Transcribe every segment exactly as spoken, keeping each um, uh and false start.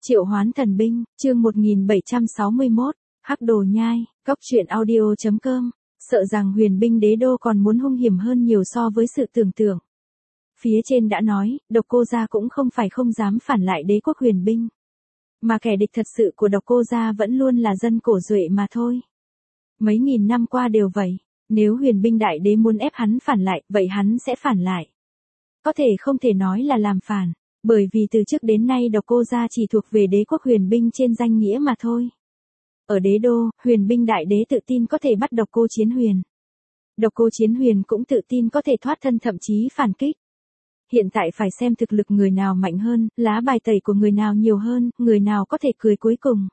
Triệu Hoán Thần Binh, chương một nghìn bảy trăm sáu mươi mốt, Hắc Đồ Nhai, Cốc truyện audio chấm com, sợ rằng huyền binh đế đô còn muốn hung hiểm hơn nhiều so với sự tưởng tượng. Phía trên đã nói, Độc Cô Gia cũng không phải không dám phản lại đế quốc huyền binh. Mà kẻ địch thật sự của Độc Cô Gia vẫn luôn là dân cổ duệ mà thôi. Mấy nghìn năm qua đều vậy, nếu huyền binh đại đế muốn ép hắn phản lại, vậy hắn sẽ phản lại. Có thể không thể nói là làm phản. Bởi vì từ trước đến nay Độc Cô Gia chỉ thuộc về đế quốc huyền binh trên danh nghĩa mà thôi. Ở đế đô, huyền binh đại đế tự tin có thể bắt Độc Cô Chiến Huyền. Độc Cô Chiến Huyền cũng tự tin có thể thoát thân thậm chí phản kích. Hiện tại phải xem thực lực người nào mạnh hơn, lá bài tẩy của người nào nhiều hơn, người nào có thể cười cuối cùng.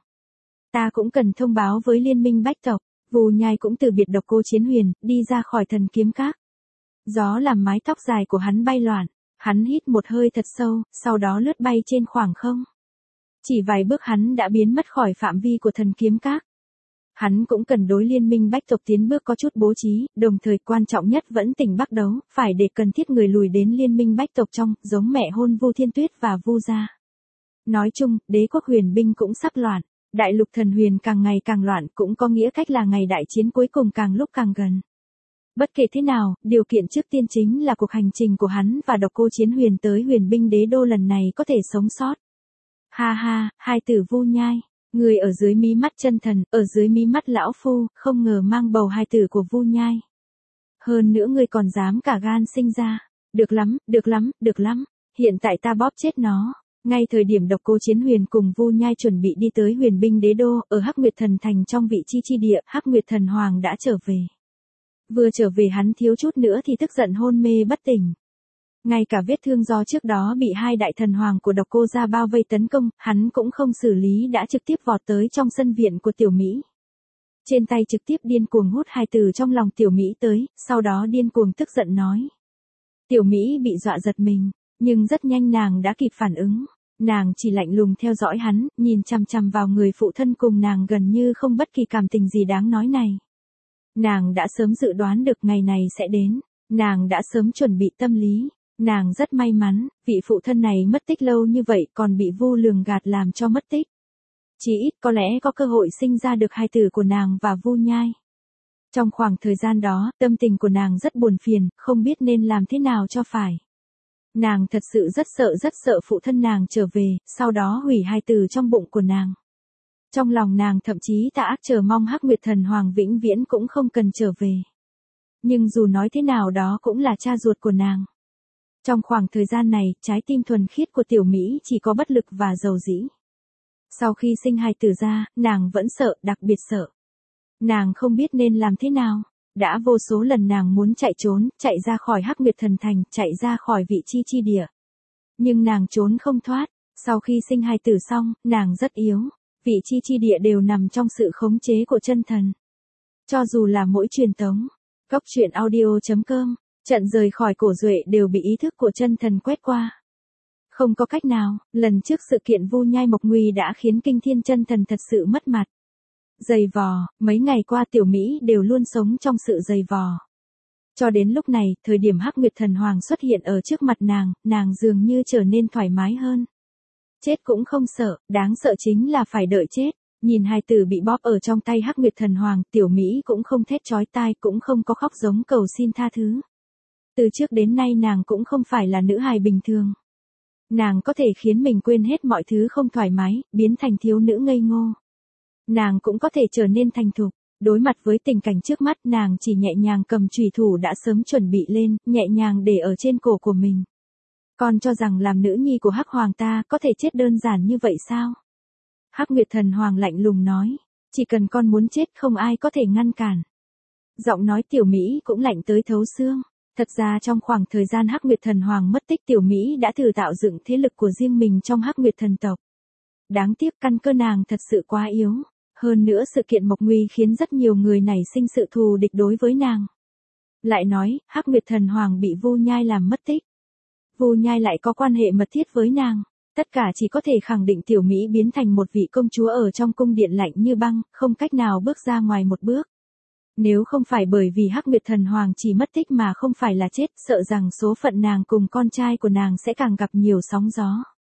Ta cũng cần thông báo với liên minh bách tộc, Vù Nhai cũng từ biệt Độc Cô Chiến Huyền, đi ra khỏi thần kiếm các. Gió làm mái tóc dài của hắn bay loạn. Hắn hít một hơi thật sâu, sau đó lướt bay trên khoảng không. Chỉ vài bước hắn đã biến mất khỏi phạm vi của thần kiếm các. Hắn cũng cần đối liên minh bách tộc tiến bước có chút bố trí, đồng thời quan trọng nhất vẫn tỉnh Bắc đấu, phải để cần thiết người lùi đến liên minh bách tộc trong, giống mẹ hôn Vu Thiên Tuyết và Vu Gia. Nói chung, đế quốc huyền binh cũng sắp loạn, đại lục thần huyền càng ngày càng loạn cũng có nghĩa cách là ngày đại chiến cuối cùng càng lúc càng gần. Bất kể thế nào, điều kiện trước tiên chính là cuộc hành trình của hắn và Độc Cô Chiến Huyền tới huyền binh đế đô lần này có thể sống sót. Ha ha, hai tử Vu Nhai, người ở dưới mí mắt chân thần, ở dưới mí mắt lão phu, không ngờ mang bầu hai tử của Vu Nhai. Hơn nữa ngươi còn dám cả gan sinh ra. Được lắm, được lắm, được lắm, hiện tại ta bóp chết nó. Ngay thời điểm Độc Cô Chiến Huyền cùng Vu Nhai chuẩn bị đi tới huyền binh đế đô, ở Hắc Nguyệt Thần Thành trong vị chi chi địa, Hắc Nguyệt Thần Hoàng đã trở về. Vừa trở về hắn thiếu chút nữa thì tức giận hôn mê bất tỉnh. Ngay cả vết thương do trước đó bị hai đại thần hoàng của Độc Cô Gia bao vây tấn công, hắn cũng không xử lý đã trực tiếp vọt tới trong sân viện của Tiểu Mỹ. Trên tay trực tiếp điên cuồng hút hai từ trong lòng Tiểu Mỹ tới, sau đó điên cuồng tức giận nói. Tiểu Mỹ bị dọa giật mình, nhưng rất nhanh nàng đã kịp phản ứng. Nàng chỉ lạnh lùng theo dõi hắn, nhìn chằm chằm vào người phụ thân cùng nàng gần như không bất kỳ cảm tình gì đáng nói này. Nàng đã sớm dự đoán được ngày này sẽ đến, nàng đã sớm chuẩn bị tâm lý, nàng rất may mắn, vị phụ thân này mất tích lâu như vậy còn bị Vu lường gạt làm cho mất tích. Chỉ ít có lẽ có cơ hội sinh ra được hai tử của nàng và Vu Nhai. Trong khoảng thời gian đó, tâm tình của nàng rất buồn phiền, không biết nên làm thế nào cho phải. Nàng thật sự rất sợ rất sợ phụ thân nàng trở về, sau đó hủy hai tử trong bụng của nàng. Trong lòng nàng thậm chí ta ác chờ mong Hắc Nguyệt Thần Hoàng vĩnh viễn cũng không cần trở về. Nhưng dù nói thế nào đó cũng là cha ruột của nàng. Trong khoảng thời gian này, trái tim thuần khiết của Tiểu Mỹ chỉ có bất lực và dầu dĩ. Sau khi sinh hài tử ra, nàng vẫn sợ, đặc biệt sợ. Nàng không biết nên làm thế nào. Đã vô số lần nàng muốn chạy trốn, chạy ra khỏi Hắc Nguyệt Thần Thành, chạy ra khỏi vị chi chi địa. Nhưng nàng trốn không thoát. Sau khi sinh hài tử xong, nàng rất yếu. Vị chi chi địa đều nằm trong sự khống chế của chân thần. Cho dù là mỗi truyền tống, Cốc truyện audio chấm com, trận rời khỏi cổ duệ đều bị ý thức của chân thần quét qua. Không có cách nào, lần trước sự kiện Vu Nhai Mộc Nguy đã khiến Kinh Thiên chân thần thật sự mất mặt. Dày vò, mấy ngày qua Tiểu Mỹ đều luôn sống trong sự dày vò. Cho đến lúc này, thời điểm Hắc Nguyệt Thần Hoàng xuất hiện ở trước mặt nàng, nàng dường như trở nên thoải mái hơn. Chết cũng không sợ, đáng sợ chính là phải đợi chết. Nhìn hai tử bị bóp ở trong tay Hắc Nguyệt Thần Hoàng, Tiểu Mỹ cũng không thét chói tai, cũng không có khóc giống cầu xin tha thứ. Từ trước đến nay nàng cũng không phải là nữ hài bình thường. Nàng có thể khiến mình quên hết mọi thứ không thoải mái, biến thành thiếu nữ ngây ngô. Nàng cũng có thể trở nên thành thục. Đối mặt với tình cảnh trước mắt, nàng chỉ nhẹ nhàng cầm chùy thủ đã sớm chuẩn bị lên, nhẹ nhàng để ở trên cổ của mình. Con cho rằng làm nữ nhi của Hắc Hoàng ta có thể chết đơn giản như vậy sao? Hắc Nguyệt Thần Hoàng lạnh lùng nói, chỉ cần con muốn chết không ai có thể ngăn cản. Giọng nói Tiểu Mỹ cũng lạnh tới thấu xương. Thật ra trong khoảng thời gian Hắc Nguyệt Thần Hoàng mất tích, Tiểu Mỹ đã thử tạo dựng thế lực của riêng mình trong Hắc Nguyệt Thần tộc. Đáng tiếc căn cơ nàng thật sự quá yếu. Hơn nữa sự kiện Mộc Nguy khiến rất nhiều người nảy sinh sự thù địch đối với nàng. Lại nói, Hắc Nguyệt Thần Hoàng bị Vu Nhai làm mất tích. Vu Nhai lại có quan hệ mật thiết với nàng. Tất cả chỉ có thể khẳng định Tiểu Mỹ biến thành một vị công chúa ở trong cung điện lạnh như băng, không cách nào bước ra ngoài một bước. Nếu không phải bởi vì Hắc Nguyệt Thần Hoàng chỉ mất tích mà không phải là chết, sợ rằng số phận nàng cùng con trai của nàng sẽ càng gặp nhiều sóng gió.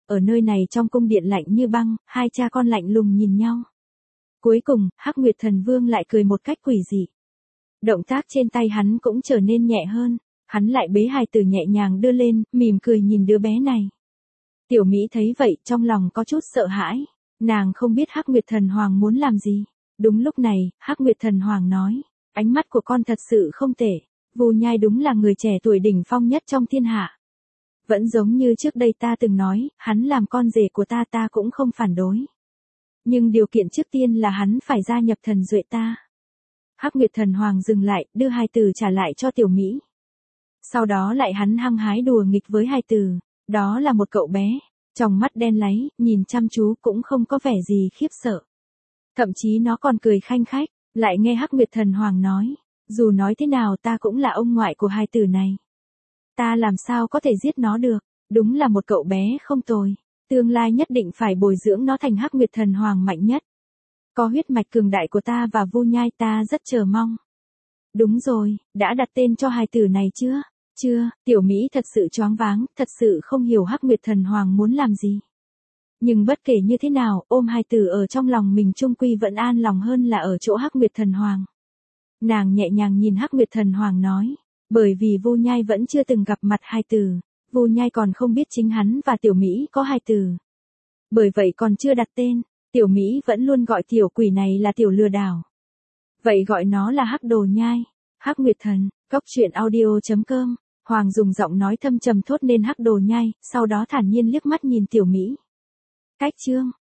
Ở nơi này trong cung điện lạnh như băng, hai cha con lạnh lùng nhìn nhau. Cuối cùng, Hắc Nguyệt Thần Vương lại cười một cách quỷ dị. Động tác trên tay hắn cũng trở nên nhẹ hơn, hắn lại bế hài tử nhẹ nhàng đưa lên, mỉm cười nhìn đứa bé này. Tiểu Mỹ thấy vậy, trong lòng có chút sợ hãi, nàng không biết Hắc Nguyệt Thần Hoàng muốn làm gì. Đúng lúc này, Hắc Nguyệt Thần Hoàng nói, ánh mắt của con thật sự không tệ, Vu Nhai đúng là người trẻ tuổi đỉnh phong nhất trong thiên hạ. Vẫn giống như trước đây ta từng nói, hắn làm con rể của ta ta cũng không phản đối. Nhưng điều kiện trước tiên là hắn phải gia nhập thần duệ ta. Hắc Nguyệt Thần Hoàng dừng lại, đưa hài tử trả lại cho Tiểu Mỹ. Sau đó lại hắn hăng hái đùa nghịch với hài tử, đó là một cậu bé, trong mắt đen láy, nhìn chăm chú cũng không có vẻ gì khiếp sợ. Thậm chí nó còn cười khanh khách, lại nghe Hắc Nguyệt Thần Hoàng nói, dù nói thế nào ta cũng là ông ngoại của hài tử này. Ta làm sao có thể giết nó được, đúng là một cậu bé không tồi, tương lai nhất định phải bồi dưỡng nó thành Hắc Nguyệt Thần Hoàng mạnh nhất. Có huyết mạch cường đại của ta và Vu Nhai ta rất chờ mong. Đúng rồi, đã đặt tên cho hài tử này chưa? Chưa, Tiểu Mỹ thật sự choáng váng, thật sự không hiểu Hắc Nguyệt Thần Hoàng muốn làm gì. Nhưng bất kể như thế nào, ôm hài tử ở trong lòng mình chung quy vẫn an lòng hơn là ở chỗ Hắc Nguyệt Thần Hoàng. Nàng nhẹ nhàng nhìn Hắc Nguyệt Thần Hoàng nói, bởi vì Vu Nhai vẫn chưa từng gặp mặt hài tử, Vu Nhai còn không biết chính hắn và Tiểu Mỹ có hài tử. Bởi vậy còn chưa đặt tên, Tiểu Mỹ vẫn luôn gọi tiểu quỷ này là tiểu lừa đảo. Vậy gọi nó là Hắc Đồ Nhai, Hắc Nguyệt Thần, Cốc Truyện Audio chấm com. Hoàng dùng giọng nói thâm trầm thốt nên Hắc Đồ Nhai, sau đó thản nhiên liếc mắt nhìn Tiểu Mỹ. Cách chương